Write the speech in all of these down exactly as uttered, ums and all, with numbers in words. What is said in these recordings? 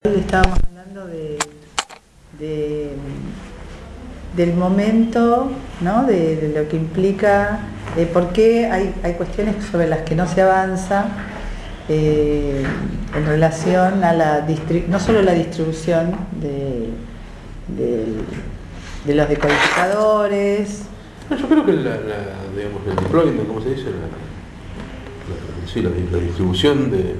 Estábamos hablando de, de, del momento, ¿no? de, de lo que implica, de por qué hay, hay cuestiones sobre las que no se avanza eh, en relación a la no solo la distribución de, de, de los decodificadores. No, yo creo que la, la, digamos, el deployment, ¿cómo se dice? La, la, sí, la, la distribución de,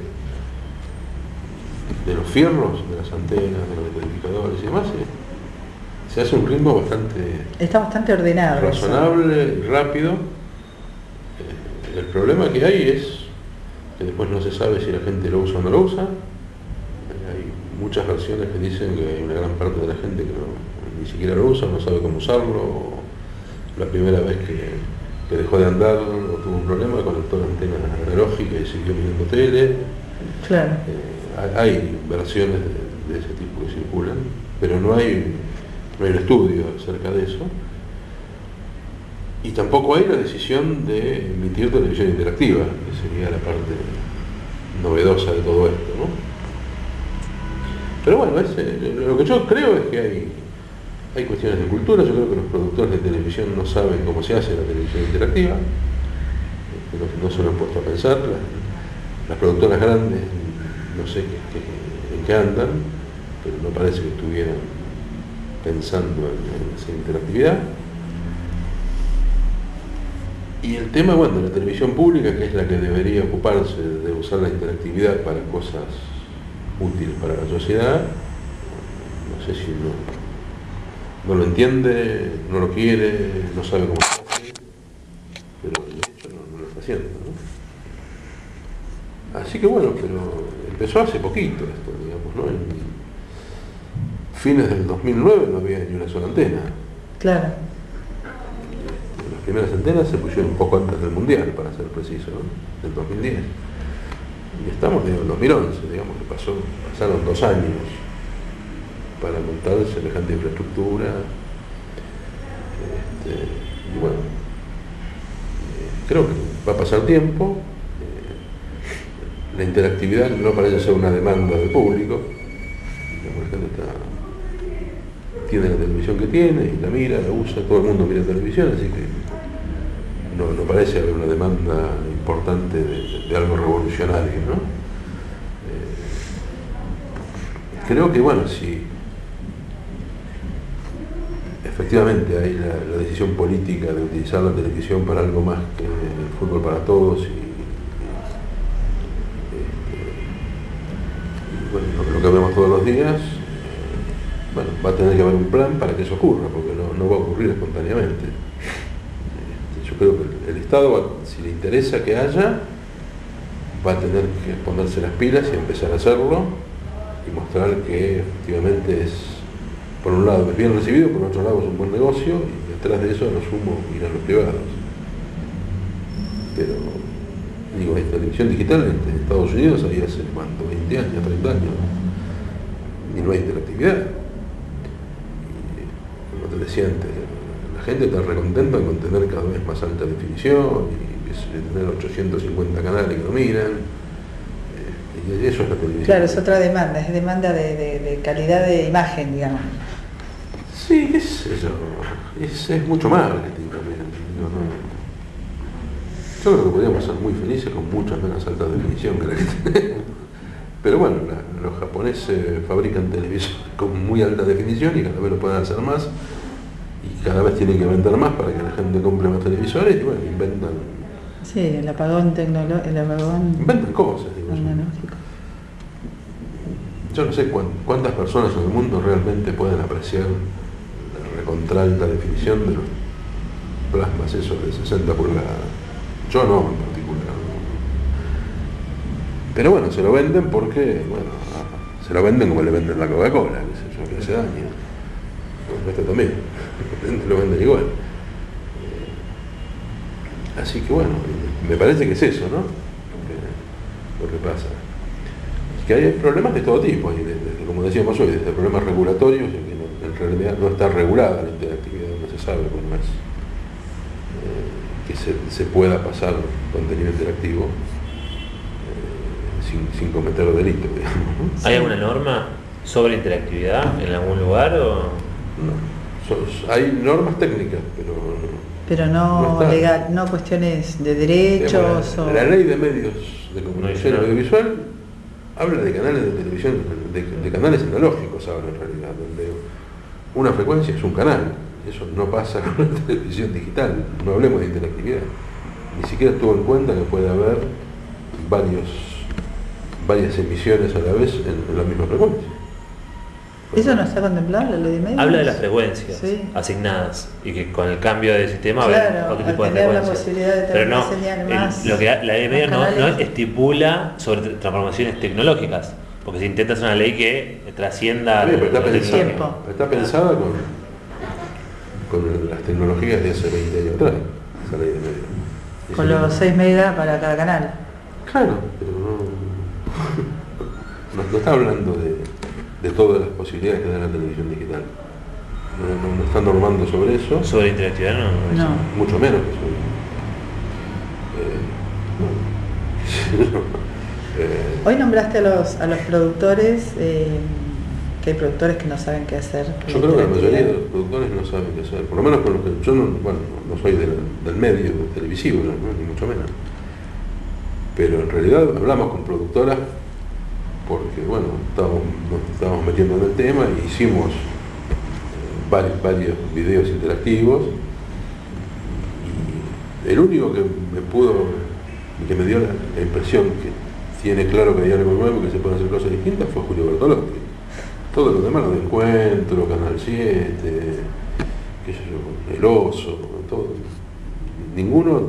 de los fierros, de las antenas, de los decodificadores y demás, eh, se hace un ritmo bastante... Está bastante ordenado. Razonable y rápido. Eh, el problema que hay es que después no se sabe si la gente lo usa o no lo usa. Eh, hay muchas versiones que dicen que hay una gran parte de la gente que no, ni siquiera lo usa, no sabe cómo usarlo. O la primera vez que, que dejó de andar o tuvo un problema, conectó la antena analógica y siguió mirando tele. Claro. Eh, hay versiones de, de ese tipo que circulan, pero no hay, no hay un estudio acerca de eso. Y tampoco hay la decisión de emitir televisión interactiva, que sería la parte novedosa de todo esto, ¿no? Pero bueno, es, lo que yo creo es que hay, hay cuestiones de cultura. Yo creo que los productores de televisión no saben cómo se hace la televisión interactiva, no, no se lo han puesto a pensar. Las, las productoras grandes no sé qué, qué, en qué andan, pero no parece que estuvieran pensando en, en esa interactividad. Y el tema, bueno, de la televisión pública, que es la que debería ocuparse de usar la interactividad para cosas útiles para la sociedad, no sé si no, no lo entiende, no lo quiere, no sabe cómo se hace, pero de hecho no, no lo está haciendo, ¿no? Así que bueno, pero empezó hace poquito esto, digamos, ¿no? En fines del dos mil nueve no había ni una sola antena. Claro. Las primeras antenas se pusieron un poco antes del Mundial, para ser preciso, ¿no? Del dos mil diez. Y estamos en el dos mil once, digamos, que pasó, pasaron dos años para montar semejante infraestructura. Este, y bueno, eh, creo que va a pasar tiempo. Eh, la interactividad no parece ser una demanda del público. La gente está, tiene la televisión que tiene y la mira, la usa, todo el mundo mira televisión, así que no, no parece haber una demanda importante de, de, de algo revolucionario, ¿no? Eh, creo que, bueno, si efectivamente hay la, la decisión política de utilizar la televisión para algo más que el fútbol para todos y, y, y bueno, lo, lo que vemos todos los días, eh, bueno, va a tener que haber un plan para que eso ocurra, porque no, no va a ocurrir espontáneamente. Yo creo que el Estado, va, si le interesa que haya, va a tener que ponerse las pilas y empezar a hacerlo y mostrar que efectivamente es, por un lado, es bien recibido, por otro lado es un buen negocio, y detrás de eso a lo sumo irán los privados. Pero, digo, hay televisión digital en Estados Unidos hay hace, ¿cuánto? veinte años, treinta años, y no hay interactividad. Y, como te decía antes, la gente está recontenta con tener cada vez más alta definición y tener ochocientos cincuenta canales que lo miran, eh, y eso es la televisión. Claro, es otra demanda, es demanda de, de, de calidad de imagen, digamos. Sí, qué sé yo, es, es mucho marketing también. Digo, no. Yo creo que podríamos ser muy felices con mucha menos alta definición que la que tenemos. Pero bueno, la, los japoneses fabrican televisores con muy alta definición y cada vez lo pueden hacer más. Y cada vez tienen que vender más para que la gente compre más televisores y bueno, inventan... Sí, el apagón tecnológico, el apagón... Inventan cosas, digo yo. Yo no sé cuántas personas en el mundo realmente pueden apreciar la recontra alta definición de los plasmas esos de sesenta pulgadas. Yo no, en particular. Pero bueno, se lo venden porque, bueno, se lo venden como le venden la Coca-Cola, que sé yo, que hace daño. Esto también, lo venden igual. Así que bueno, me parece que es eso, ¿no? Lo que, lo que pasa. Que hay problemas de todo tipo, y de, de, como decíamos hoy, desde problemas regulatorios, y que no, en realidad no está regulada la interactividad, no se sabe cómo es eh, que se, se pueda pasar contenido interactivo eh, sin, sin cometer delito, digamos, ¿no? ¿Hay alguna norma sobre interactividad en algún lugar o...? No. So, hay normas técnicas, pero pero no, no legal, no cuestiones de derechos. la, o... la ley de medios de comunicación no, audiovisual habla de canales de televisión, de, de canales analógicos ahora en realidad, donde una frecuencia es un canal. Eso no pasa con la televisión digital. No hablemos de interactividad. Ni siquiera tuvo en cuenta que puede haber varios, varias emisiones a la vez en, en la misma frecuencia. ¿Eso no está contemplado en la ley de medios? Habla de las frecuencias sí. asignadas y que con el cambio de sistema claro, va a haber otro tipo de tener frecuencias. La posibilidad de tener pero no, una señal el, más, lo que la ley de medios no, no estipula sobre transformaciones tecnológicas, porque se intenta hacer una ley que trascienda sí, pero está, lo pensada, tecnológico. está pensada con, con las tecnologías de hace veinte años atrás, esa ley de medios. Con esa los seis megas para cada canal. Claro, pero no, no, no está hablando de, de todas las posibilidades que da la televisión digital. No, no, no está normando sobre eso. Sobre interactividad no. no. Mucho menos que sobre. Eh, no. eh, Hoy nombraste a los, a los productores, eh, que hay productores que no saben qué hacer. Yo creo que la mayoría de los productores no saben qué hacer, por lo menos con los que yo no, bueno, no soy del, del medio televisivo, ¿no? Ni mucho menos. Pero en realidad hablamos con productoras porque, bueno, estábamos, nos estábamos metiendo en el tema e hicimos eh, varios, varios videos interactivos. Y el único que me pudo, que me dio la, la impresión que tiene claro que hay algo nuevo, que se pueden hacer cosas distintas, fue Julio Bertolotti. Todo lo demás, lo de Encuentro, Canal siete, qué sé yo, El Oso, todo. Ninguno,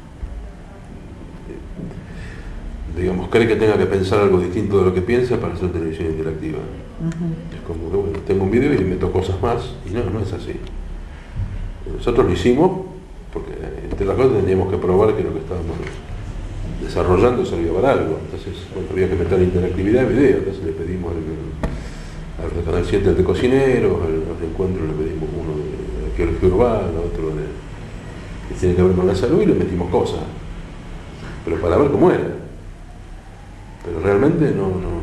digamos, cree que tenga que pensar algo distinto de lo que piensa para hacer televisión interactiva. Uh-huh. Es como que, bueno, tengo un video y meto cosas más, y no, no es así. Nosotros lo hicimos porque, entre las cosas, teníamos que probar que lo que estábamos desarrollando servía para algo. Entonces, bueno, había que meter interactividad en video, entonces le pedimos al, al Canal siete el de cocineros, al, al Encuentro le pedimos uno de arqueología urbana, otro de que tiene que ver con la salud, y le metimos cosas, pero para ver cómo era. Pero realmente no, no,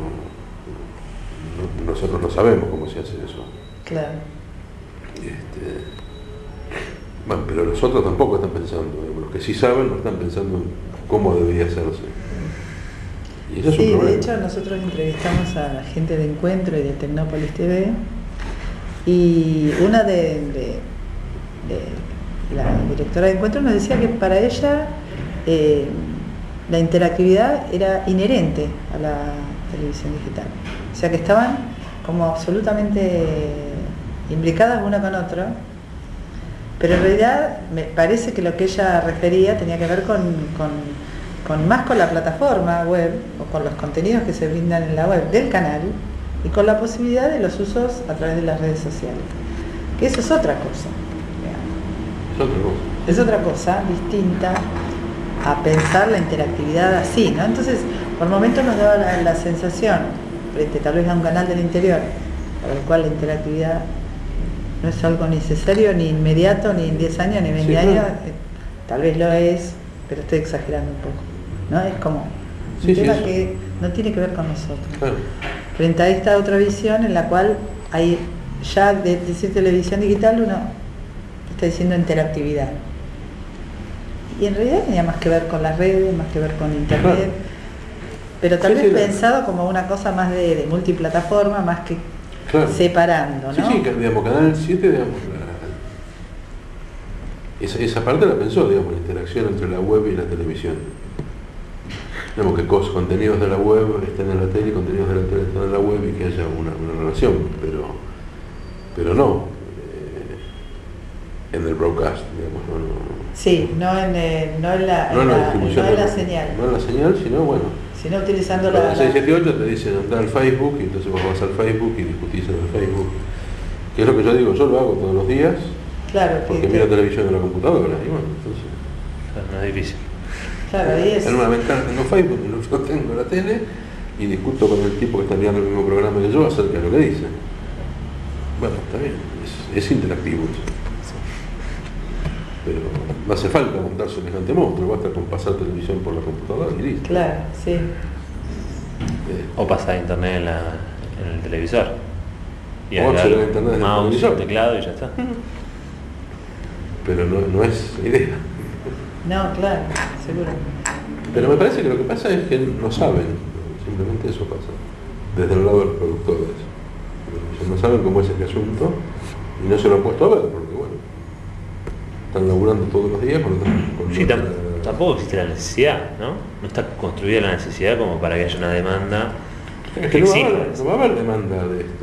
no nosotros no sabemos cómo se hace eso. Claro. Este, bueno, pero los otros tampoco están pensando, los que sí saben no están pensando en cómo debería hacerse. Y eso sí, es un problema. De hecho nosotros entrevistamos a la gente de Encuentro y de Tecnópolis T V, y una de, de, de la directora de Encuentro nos decía que para ella eh, la interactividad era inherente a la televisión digital. O sea que estaban como absolutamente imbricadas una con otra, pero en realidad me parece que lo que ella refería tenía que ver con, con, con más con la plataforma web o con los contenidos que se brindan en la web del canal y con la posibilidad de los usos a través de las redes sociales. Que eso es otra cosa. Es otra cosa. Es otra cosa distinta a pensar la interactividad así, ¿no? Entonces, por momentos nos daba la, la sensación, frente tal vez a un canal del interior, para el cual la interactividad no es algo necesario, ni inmediato, ni en diez años, ni en veinte sí, años, claro. Tal vez lo es, pero estoy exagerando un poco, ¿no? Es como un sí, tema sí, que no tiene que ver con nosotros. Claro. Frente a esta otra visión en la cual hay ya de decir televisión digital, uno está diciendo interactividad. Y en realidad tenía más que ver con las redes, más que ver con internet, claro. Pero tal sí, vez sí, pensado como una cosa más de, de multiplataforma, más que claro. Separando, ¿no? Sí, sí, digamos, Canal siete, digamos, la, esa, esa parte la pensó, digamos, la interacción entre la web y la televisión. Digamos que cos, contenidos de la web estén en la tele y contenidos de la tele estén en la web y que haya una, una relación, pero, pero no eh, en el broadcast, digamos, no, no. Sí, no en, eh, no en la, no en la, la, distribución no en la de, señal. No en la señal, sino bueno. Sino utilizando la... En seis siete ocho te dicen andar al Facebook y entonces vos vas al Facebook y discutís en el Facebook. Que es lo que yo digo, yo lo hago todos los días. Claro. Porque que, miro que... televisión en la computadora y bueno, entonces... No es difícil. Claro, ahí es... En una ventana tengo Facebook, en otro tengo la tele y discuto con el tipo que está mirando el mismo programa que yo acerca de lo que dice. Bueno, está bien, es, es interactivo eso. Pero no hace falta montar semejante monstruo, basta con pasar televisión por la computadora y listo. Claro, sí. Eh, o pasar internet en, la, en el televisor. Y o acceder a internet el desde el mouse, televisor. el teclado y ya está. Pero no, no es la idea. No, claro, seguro. Pero me parece que lo que pasa es que no saben, simplemente eso pasa, desde el lado de los productores. Ellos no saben cómo es este asunto y no se lo han puesto a ver, porque bueno, están laburando todos los días con, con Sí, tam- la- tampoco existe la necesidad, ¿no? No está construida la necesidad como para que haya una demanda Es que que no va, a exija haber, eso. no va a haber demanda de esto.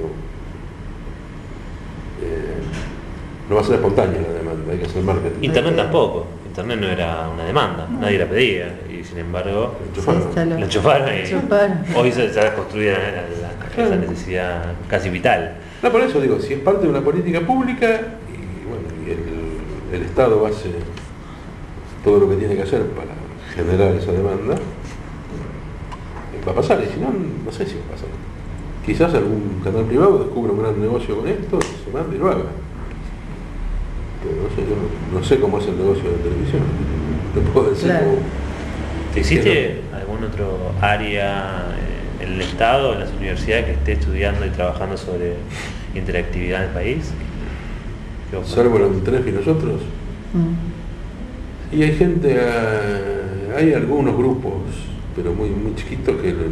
Eh, no va a ser espontánea la demanda, hay que hacer marketing. Internet Ok. tampoco. Internet no era una demanda, nadie la pedía y sin embargo Lo Se enchufaron. instaló. la enchufaron y Enchufaron. hoy se, se ha construido la- la- esa necesidad casi vital. No, por eso digo, si es parte de una política pública y, bueno, y el, el Estado hace todo lo que tiene que hacer para generar esa demanda, va a pasar, y si no, no sé si va a pasar. Quizás algún canal privado descubra un gran negocio con esto, se mande y lo haga. Pero no sé, yo no, no sé cómo es el negocio de la televisión. No puedo decir Claro. cómo- ¿Existe algún otro área eh, en el Estado, en las universidades que esté estudiando y trabajando sobre interactividad en el país? ¿Qué vos- salvo la UNTREF y nosotros. Mm. Y hay gente, ah, hay algunos grupos, pero muy, muy chiquitos, que en,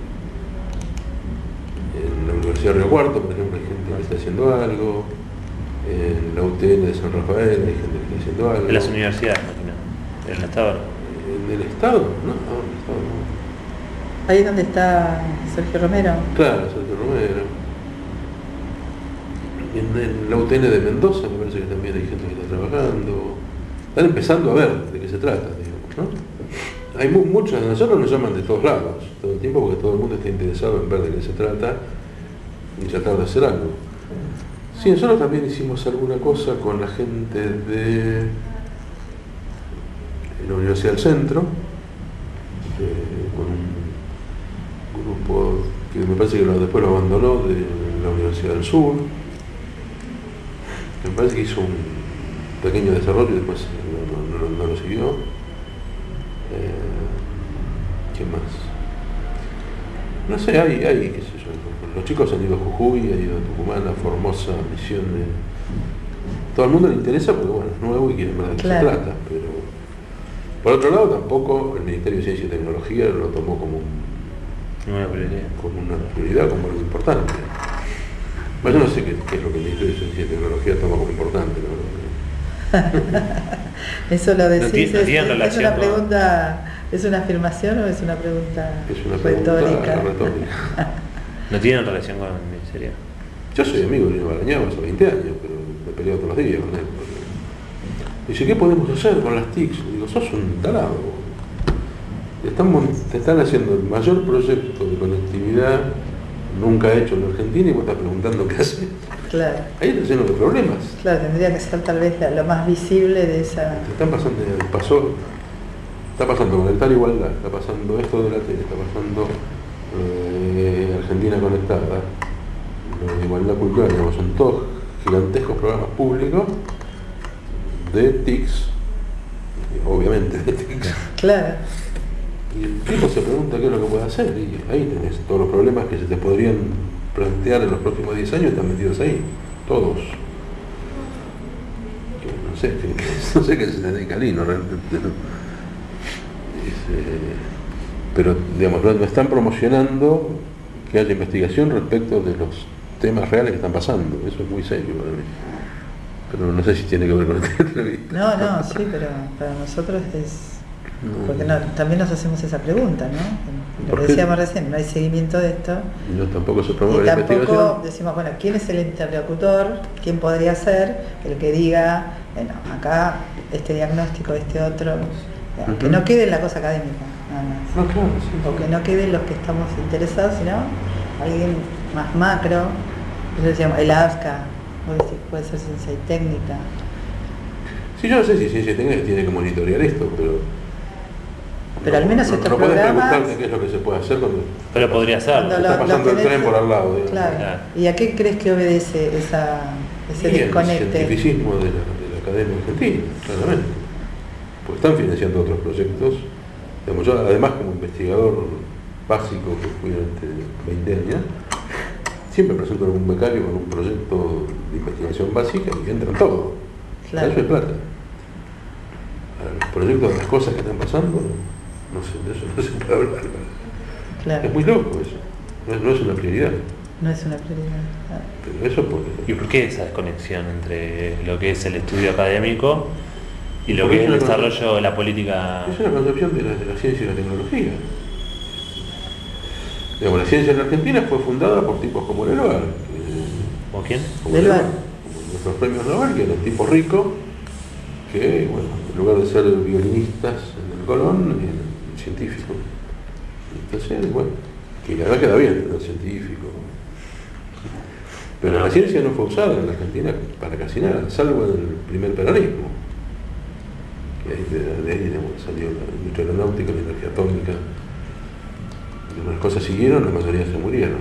en la Universidad de Río Cuarto, por ejemplo, hay gente que está haciendo algo, en la U T N de San Rafael hay gente que está haciendo algo. En las universidades, imagino. En el Estado. ¿En el Estado? No, no, en el Estado no. Ahí es donde está Sergio Romero. Claro, Sergio Romero. En, en la U T N de Mendoza me parece que también hay gente que está trabajando. Están empezando a ver de qué se trata, digamos, ¿no? Hay mu- muchos de nosotros nos llaman de todos lados, todo el tiempo, porque todo el mundo está interesado en ver de qué se trata y tratar de hacer algo. Sí, nosotros también hicimos alguna cosa con la gente de la Universidad del Centro, eh, con un grupo que me parece que lo- después lo abandonó, de la Universidad del Sur. Me parece que hizo un pequeño desarrollo y después no, no- no- no lo siguió. Eh, ¿Qué más? No sé, hay, hay, qué sé yo, los chicos han ido a Jujuy, han ido a Tucumán, a Formosa, Misiones. Todo el mundo le interesa porque bueno, es nuevo y quieren ver de qué Claro. se trata, pero por otro lado tampoco el Ministerio de Ciencia y Tecnología lo tomó como, un- Una prioridad. como una prioridad, como algo importante. Bueno, yo no sé qué, qué es lo que el Ministerio de Ciencia y Tecnología toma como importante, ¿no? Eso lo decís, tiene- no es, tiene es relación una con- pregunta, ¿es una afirmación o es una pregunta Es una pregunta retórica? retórica. No tienen relación con el ministerio. Yo soy amigo de Lino Barañao hace veinte años, pero me peleo todos los días con él. porque- Dice, ¿qué podemos hacer con las T I Cs? Digo, sos un tarado. Te están, mon- te están haciendo el mayor proyecto de conectividad nunca hecho en Argentina y vos estás preguntando qué hace. Claro, Ahí está lleno de problemas. claro, tendría que ser tal vez la- lo más visible de esa... Te están pasando, pasó, está pasando con el tal igualdad, está pasando esto de la tele, está pasando eh, Argentina Conectada, lo de igualdad cultural, digamos, son todos gigantescos programas públicos de T I Cs, obviamente de T I Cs. Claro, Y el tipo se pregunta qué es lo que puede hacer, y ahí tenés todos los problemas que se te podrían plantear en los próximos diez años, están metidos ahí, todos. Que no sé, que, que- no sé qué se dedica Lino realmente, ¿no? Es, eh, pero digamos, no no están promocionando que haya investigación respecto de los temas reales que están pasando, eso es muy serio para mí. Pero no sé si tiene que ver con esta entrevista. no, no, sí, pero para nosotros es... No. Porque no, también nos hacemos esa pregunta, ¿no? ¿Por Lo qué? decíamos recién, no hay seguimiento de esto. No, tampoco se promueve Y la tampoco investigación. decimos, bueno, ¿quién es el interlocutor? ¿Quién podría ser el que diga, bueno, acá este diagnóstico, este otro? Que Ujú. no quede en la cosa académica, nada más. No, claro, sí. O que no queden los que estamos interesados, sino alguien más macro. Nosotros decíamos, el A F C A, vos decís, puede ser ciencia y técnica. Sí, yo no sé si Ciencia y Técnica tiene que monitorear esto, pero... Pero al menos no, estos no podés programas- preguntarte qué es lo que se puede hacer cuando... Pero podría ser. Cuando está lo- pasando lo el tenés- tren por al lado, digamos. Claro. Claro. ¿Y a qué crees que obedece esa, ese Y el desconecte? cientificismo de la, de la Academia Argentina, claramente. Porque están financiando otros proyectos. Digamos, yo además como investigador básico que fui durante veinte años, siempre presento algún becario con un proyecto de investigación básica y entran todos. Claro. Eso es plata. Los proyectos de las cosas que están pasando, no sé, de eso no se puede hablar. Claro. Es muy loco eso. No es, no es una prioridad. No es una prioridad. Claro. Pero eso porque... ¿Y por qué esa desconexión entre lo que es el estudio académico y lo Porque que es es el una desarrollo de la política? Es una concepción de la, de la ciencia y la tecnología. Digamos, la ciencia en Argentina fue fundada por tipos como Leloir. ¿O quién? Como Leloir. como nuestros premios Nobel, que eran tipos ricos, que, bueno, en lugar de ser violinistas en el Colón, eran científicos. Entonces, bueno, que la verdad queda bien ser científico. Pero la ciencia no fue usada en la Argentina para casi nada, salvo en el primer peronismo. Que ahí, de, de ahí digamos, salió la industria aeronáutica, la energía atómica. Y unas cosas siguieron, la mayoría se murieron.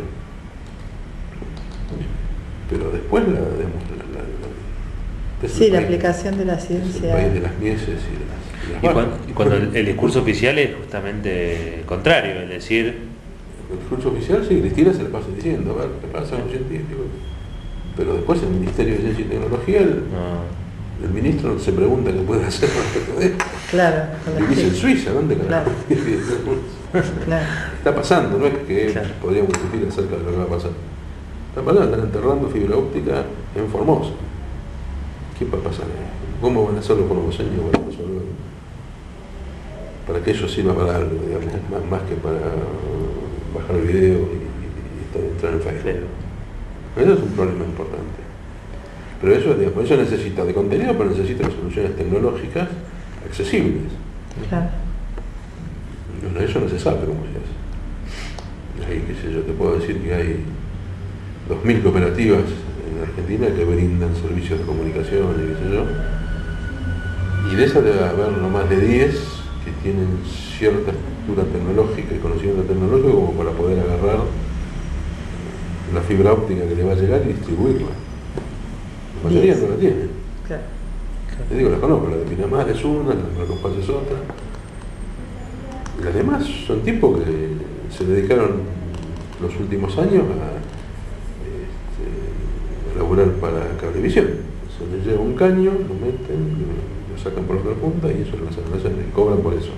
Pero después la, digamos, la, la, la, Sí, la país, aplicación de la es el ciencia. país de las mieses y de las, de las Y vacas. cuando, y cuando el, el discurso oficial es justamente el contrario, es decir, El discurso oficial, sí, Cristina se la pasa diciendo, a ver, ¿qué pasa con los científicos? Pero después el Ministerio de Ciencia y Tecnología, el, no, el ministro se pregunta qué puede hacer respecto de esto. Claro, con la Vivís en ciencia. Suiza, ¿dónde carajo? Claro. Está pasando, no es que Claro. podríamos discutir acerca de lo que va a pasar. Está pasando, están enterrando fibra óptica en Formosa. ¿Qué va a pasar? ¿Cómo van a hacer los formoseños para resolver? Para que eso sirva para algo, digamos, más, más que para bajar el video y, y, y entrar en Facebook. Eso es un problema importante. Pero eso, digamos, eso necesita de contenido, pero necesita de soluciones tecnológicas accesibles. Claro. Bueno, eso no se sabe cómo se hace. Ahí, qué sé yo, te puedo decir que hay dos mil cooperativas en Argentina que brindan servicios de comunicación y qué sé yo. Y de esas debe haber no más de diez que tienen cierta estructura tecnológica y conocimiento tecnológico como para poder agarrar la fibra óptica que le va a llegar y distribuirla. La mayoría diez. no la tiene. Claro. Te digo, la conozco, la de Pinamar es una, la de Marcos Paz es otra. Y las demás son tipos que se dedicaron los últimos años a, este, a laburar para Cablevisión. Se les lleva un caño, lo meten, lo, lo sacan por la otra punta y eso lo hacen, y cobran por eso.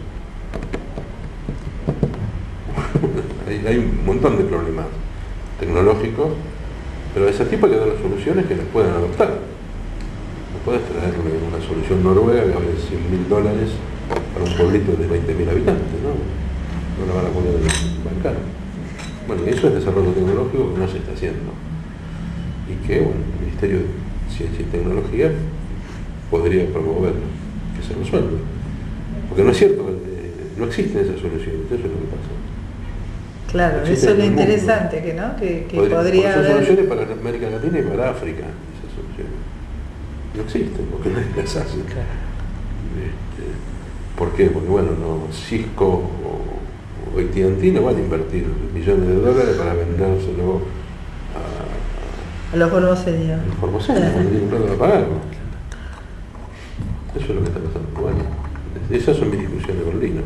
hay, hay un montón de problemas tecnológicos, pero a ese tipo hay que dar las soluciones que las puedan adoptar. No puedes traerle una solución noruega que vale cien mil dólares para un pueblito de veinte mil habitantes, ¿no? No la van a poder bancar. Bueno, eso es desarrollo tecnológico que no se está haciendo. Y que, bueno, el Ministerio de Ciencia y Tecnología podría promover que se resuelva. Porque no es cierto que eh, no existen esas soluciones, eso es lo que pasa. Claro, Existe eso es lo en el mundo. interesante, que no, que, que Podría, podría son haber. soluciones para América Latina y para África, esas soluciones. No existen, porque nadie las hace. Este, ¿Por qué? Porque bueno, no, Cisco o, o A T and T no van a invertir millones de dólares para vendérselo a, A los formoseños. a los formoseños, cuando tienen plata para pagarlo. Eso es lo que está pasando. Bueno, esas son mis discusiones con Lino.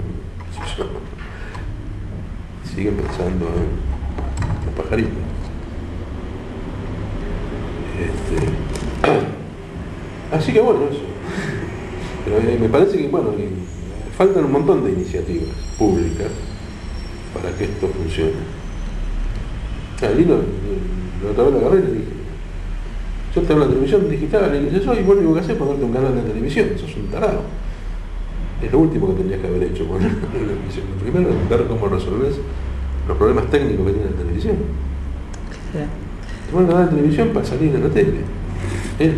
Siguen pensando en los pajaritos. Este, así que bueno, eso. Pero eh, me parece que bueno, que faltan un montón de iniciativas públicas para que esto funcione. Ah, Lino, la otra vez la agarré y le dije, yo te hablo de televisión digital, y dice, yo y vos lo único que haces es ponerte un canal de televisión, sos un tarado. Es lo último que tendrías que haber hecho con la televisión. Lo primero es ver cómo resolvés los problemas técnicos que tiene la televisión. Sí. Te ponen un canal de televisión para salir en la tele. ¿Eh?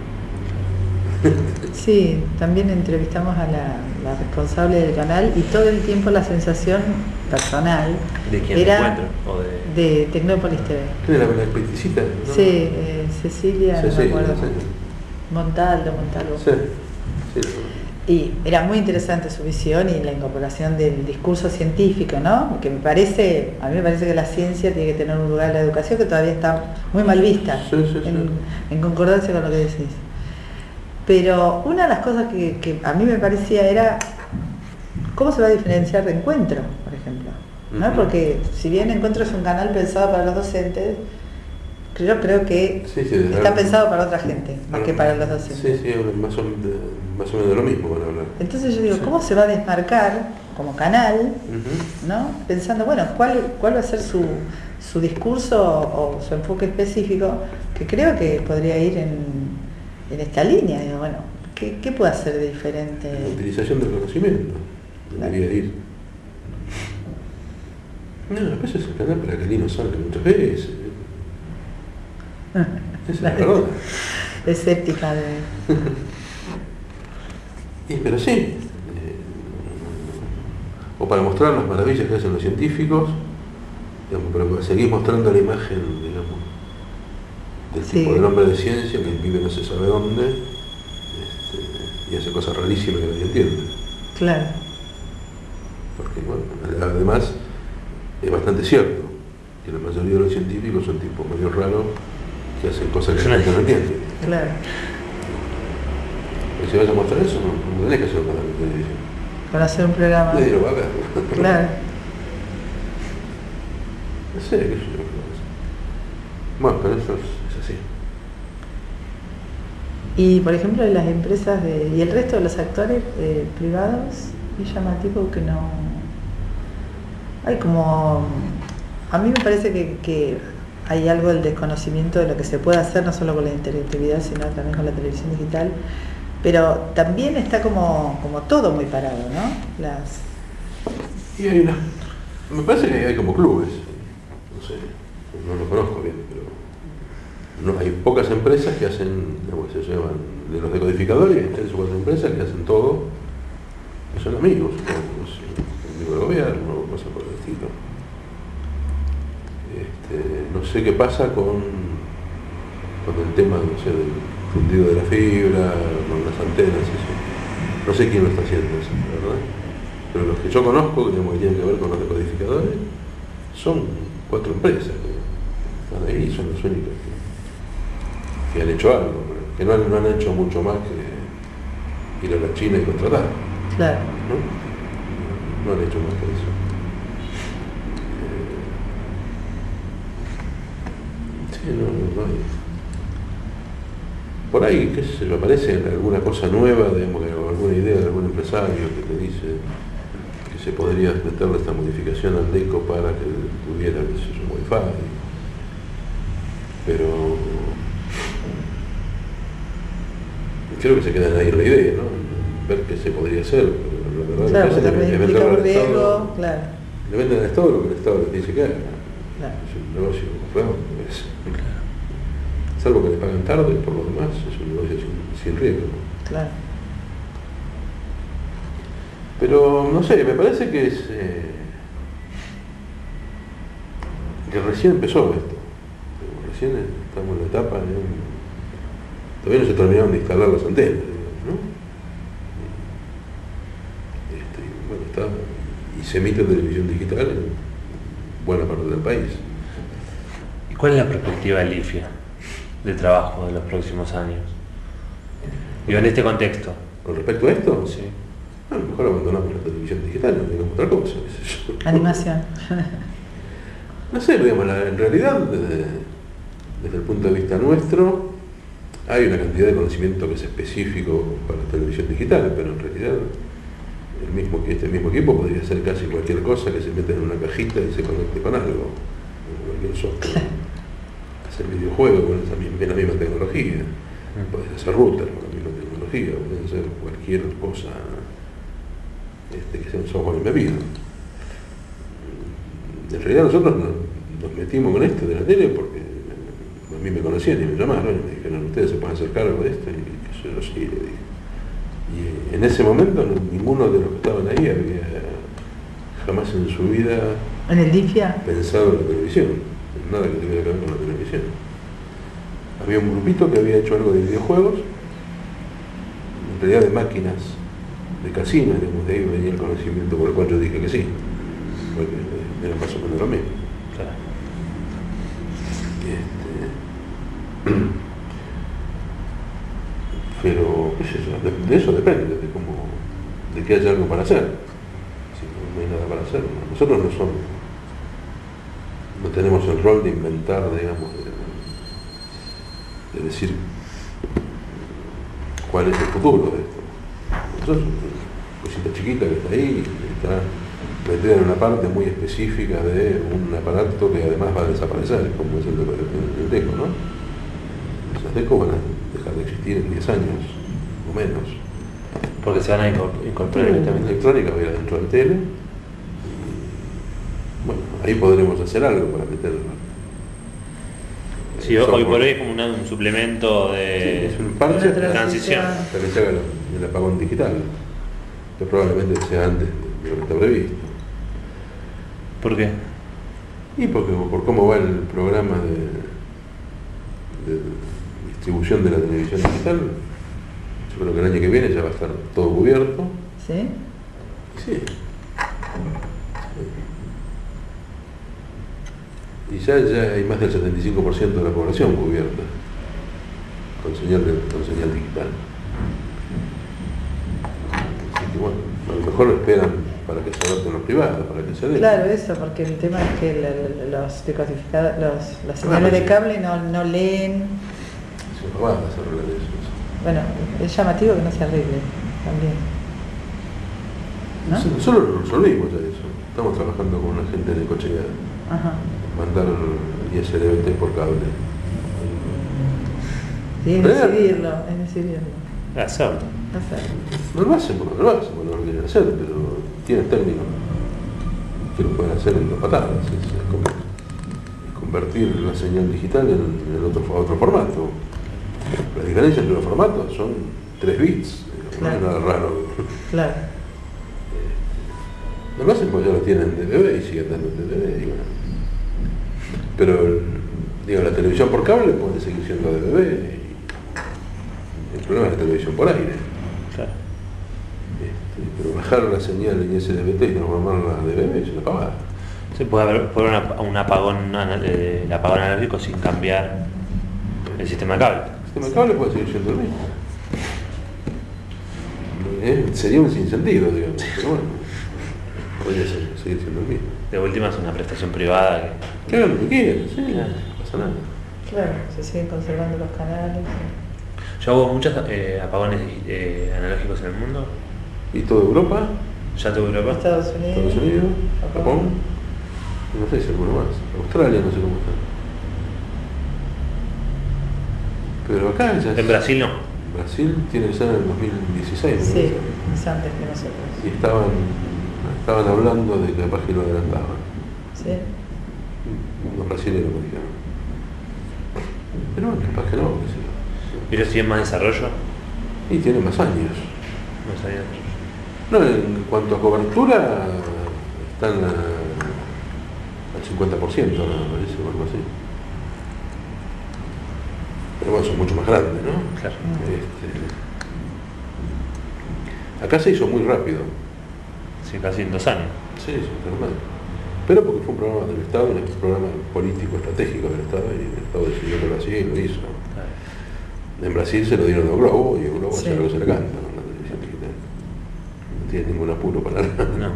Sí, también entrevistamos a la, la responsable del canal y todo el tiempo la sensación personal ¿De quién era encuentro? ¿O de... de Tecnópolis T V. ¿Quién era la peticita? ¿No? Sí, eh, Cecilia, no me Cecilia, acuerdo. sí. Montaldo, Montalvo. Sí, sí. Y era muy interesante su visión y la incorporación del discurso científico, ¿no? Que me parece, a mí me parece que la ciencia tiene que tener un lugar en la educación que todavía está muy mal vista, Sí, sí, sí. en, en concordancia con lo que decís. Pero una de las cosas que, que a mí me parecía era cómo se va a diferenciar de Encuentro, por ejemplo, ¿no? Ujú. Porque si bien Encuentro es un canal pensado para los docentes, yo creo que Sí, sí, está claro. pensado para otra gente, más Para- que para los docentes. Sí, sí, más o, más o menos de lo mismo van a hablar. Entonces yo digo, Sí. ¿cómo se va a desmarcar como canal, Ujú. ¿no? Pensando, bueno, ¿cuál, cuál va a ser su, su discurso o su enfoque específico? Que creo que podría ir en, en esta línea. Digo, bueno, ¿qué, qué puede hacer de diferente? La utilización del conocimiento debería ir. No, después es el canal para que Lino salga muchas veces. Esa es la verdad. Escéptica de... Y, pero sí. eh, o para mostrar las maravillas que hacen los científicos, digamos, pero para seguir mostrando la imagen, digamos, del Sí. tipo del hombre de ciencia que vive no se sabe dónde, este, y hace cosas rarísimas que nadie entiende. Claro, Porque, bueno, además, es bastante cierto que la mayoría de los científicos son tipos medio raros que hacen cosas que la gente no entiende. claro. Y si vas a mostrar eso, no, no tenés que hacer un canal de televisión. Para hacer un programa. Nadie lo va a ver. Claro. No sé, qué sé yo. Bueno, pero eso es, es así. Y por ejemplo, de las empresas de, y el resto de los actores eh, privados, es llamativo que no. Hay como. A mí me parece que, que hay algo del desconocimiento de lo que se puede hacer, no solo con la interactividad, sino también con la televisión digital. Pero también está como, como todo muy parado, ¿no? Las. Y hay una. Me parece que hay como clubes. No sé, no lo conozco bien, pero. No, hay pocas empresas que hacen, digamos, que se llaman de los decodificadores, y hay tres o cuatro empresas que hacen todo, que son amigos, no sé, amigo del gobierno, cosas por el estilo. Este, no sé qué pasa con, con el tema, no sé, del fundido de la fibra, con las antenas, eso. No sé quién lo está haciendo eso, la verdad. Pero los que yo conozco, digamos, que tienen que ver con los decodificadores, son cuatro empresas que están ahí, son los únicos que, que han hecho algo, que no han, no han hecho mucho más que ir a la China y contratar, Claro. ¿no? No han hecho más que eso. Eh, sí, no, no hay. Por ahí, qué sé yo, aparece alguna cosa nueva, digamos, alguna idea de algún empresario que te dice que se podría meterle esta modificación al DECO para que tuviera, qué sé yo, Wi-Fi. Pero creo que se queda ahí la idea, ¿no? Ver qué se podría hacer, pero la verdad Claro, es que porque también es implica venderle un al Estado, riesgo, claro. le venden al Estado lo que el Estado les dice que haga. Claro. Es un negocio redondo, es. Salvo que le pagan tarde, por lo demás es un negocio sin, sin riesgo. Claro. Pero no sé, me parece que es eh, que recién empezó esto. Recién estamos en la etapa de un, todavía no se terminaron de instalar las antenas, digamos, ¿no? Este, y, bueno, está, y se emite televisión digital en buena parte del país. ¿Y cuál es la perspectiva del I F I A de trabajo de los próximos años? Digo, en este contexto. Con respecto a esto, Sí. a lo mejor abandonamos la televisión digital, no digamos otra cosa, qué sé yo. Animación. No sé, digamos, la- en realidad, desde, desde el punto de vista nuestro, hay una cantidad de conocimiento que es específico para la televisión digital, pero en realidad el mismo, este mismo equipo podría hacer casi cualquier cosa que se meta en una cajita y se conecte con algo, con cualquier software. Hacer videojuegos con esa misma, la misma tecnología, podés hacer routers con la misma tecnología, podés hacer cualquier cosa este, que sea un software embebido. En realidad nosotros nos, nos metimos con esto de la tele porque a mí me conocían y me llamaron y me dijeron, ustedes se pueden hacer cargo de esto, y que yo sí, le dije. Y en ese momento no, ninguno de los que estaban ahí había jamás en su vida ¿En el D I F I A? pensado en la televisión, en nada que tuviera que ver con la televisión. Había un grupito que había hecho algo de videojuegos, en realidad de máquinas, de casinos, digamos, de ahí venía el conocimiento por el cual yo dije que sí, porque era más o menos lo mismo. Claro. Este, pero, qué sé yo, de, de eso depende, de cómo, de que haya algo para hacer. Si no, no hay nada para hacer, nosotros no somos, no tenemos el rol de inventar, digamos, de, de decir cuál es el futuro de esto. Eso es una cosita chiquita que está ahí, que está metida en una parte muy específica de un aparato que además va a desaparecer, como es el de el DECO, ¿no? Los DECO van a dejar de existir en diez años o menos. Porque se van a incorporar La directamente. electrónica va a ir adentro del tele. Y, bueno, ahí podremos hacer algo para meter. Sí, hoy por hoy es como una- un suplemento de Sí, es un parche Una transición. para que se haga el apagón digital, que probablemente sea antes de lo que está previsto. ¿Por qué? Y porque por cómo va el programa de, de distribución de la televisión digital, yo creo que el año que viene ya va a estar todo cubierto. ¿Sí? Sí. Y ya, ya hay más del setenta y cinco por ciento de la población cubierta con señal, de- con señal digital. Así que bueno, a lo mejor lo esperan para que se adopten los privados, para que se den. Claro, eso, porque el tema es que la- la- los decodificados, los, las señales sí. de cable no, no leen. Se va a hacer arreglar eso. Bueno, es llamativo que no se arregle también. ¿No? Sí, nosotros lo resolvimos ya eso. Estamos trabajando con una gente de Cochea, Ajá. mandar I S D B T por cable. Sí, es Real. decidirlo, es decidirlo. Hacerlo. Hacerlo. No lo hacen, porque no lo hacen, porque no lo quieren hacer, pero tienen términos que lo pueden hacer en dos patadas. Es, es como es convertir la señal digital en, en otro, otro formato. La diferencia entre los formatos son tres bits, no es nada raro. Claro. No lo hacen porque ya lo tienen de D B y siguen dando de D B. Y bueno. Pero digo, la televisión por cable puede seguir siendo de D B. Y el problema es la televisión por aire. Claro. Este, pero bajar la señal en S D B T y transformarla a D B B es una pavada. Se puede haber puede haber una- un apagón, ana- eh, el apagón analógico sin cambiar el sistema de cable. El sistema de cable puede seguir siendo el mismo. Eh, sería un sinsentido, digamos. Pero bueno, podría ser- seguir siendo el mismo. De última es una prestación privada que Que hagan lo que quieran, sí, Claro. no pasa nada. Claro, se siguen conservando los canales. ya hubo muchos eh, apagones eh, analógicos en el mundo. ¿Y toda Europa? Ya tuvo Europa. Estados Unidos. Estados Unidos, Japón. Japón, y no sé si alguno más. Australia no sé cómo está. Pero acá ya En Brasil no. Brasil tiene que ser en el dos mil dieciséis. me Sí, parece. es antes que nosotros. Y estaban, estaban hablando de que capaz que lo adelantaban. Sí. Los brasileños lo dijeron. Pero bueno, capaz que no, qué sé yo. ¿Ellos tienen más desarrollo? Y tienen más años. No sabía. No, en cuanto a cobertura, están a- al cincuenta por ciento, ¿no? Me parece, o algo así. Pero bueno, son mucho más grandes, ¿no? Claro. Este, acá se hizo muy rápido. Sí, casi en dos años. Sí, sí, normal. Pero porque fue un programa del Estado, un programa político estratégico del Estado, y el Estado decidió que lo hacía y lo hizo. Claro. En Brasil se lo dieron a Globo, y a Globo Sí. hace lo que se le canta, ¿no? La televisión digital. No tiene ningún apuro para nada. No.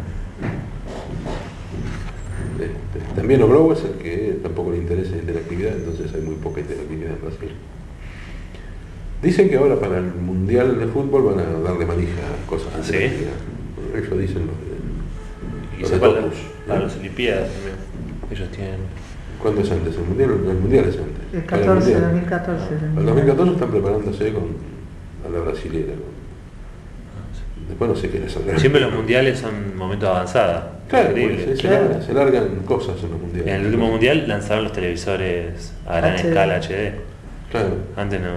Este, también o Globo es el que tampoco le interesa la interactividad, entonces hay muy poca interactividad en Brasil. Dicen que ahora para el Mundial de Fútbol van a darle manija a cosas de ¿Ah, sí? interactividad. Eso dicen los de, Y los quizá de para, Topus, para ¿no? las Olimpiadas también. Ellos tienen. ¿Cuándo es antes? ¿El Mundial? El Mundial es antes. El Para catorce, Mundial. dos mil catorce. Para el dos mil catorce están preparándose con a la brasilera. con- Después no sé qué les saldrá. Siempre los mundiales son momentos de avanzada. Claro, Increíble. pues, se, Claro. largan, se largan cosas en los mundiales. En el último mundial lanzaron los televisores a gran H D. escala H D. Claro. Antes no.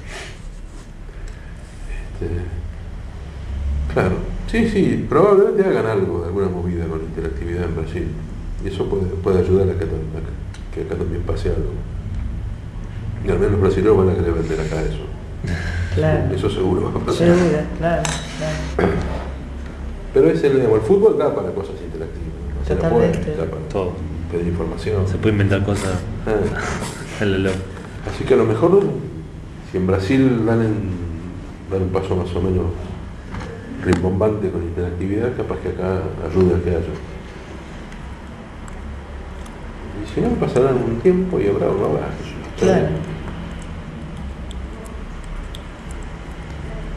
Este, claro. Sí, sí, probablemente hagan algo, alguna movida con interactividad en Brasil. Y eso puede, puede ayudar a que, tam- a que acá también pase algo. Y al menos los brasileños van a querer vender acá eso. Claro. Eso seguro va a pasar. Seguro, claro, claro. Pero es el, el fútbol da para cosas interactivas. ¿no? Se la Totalmente. puede, da para Todo. pedir información. Se puede inventar cosas. Ah. a lo loco. Así que a lo mejor, si en Brasil dan, en, dan un paso más o menos rimbombante con interactividad, capaz que acá ayuda a que haya. Y si no, pasarán un tiempo y habrá o no habrá. Claro.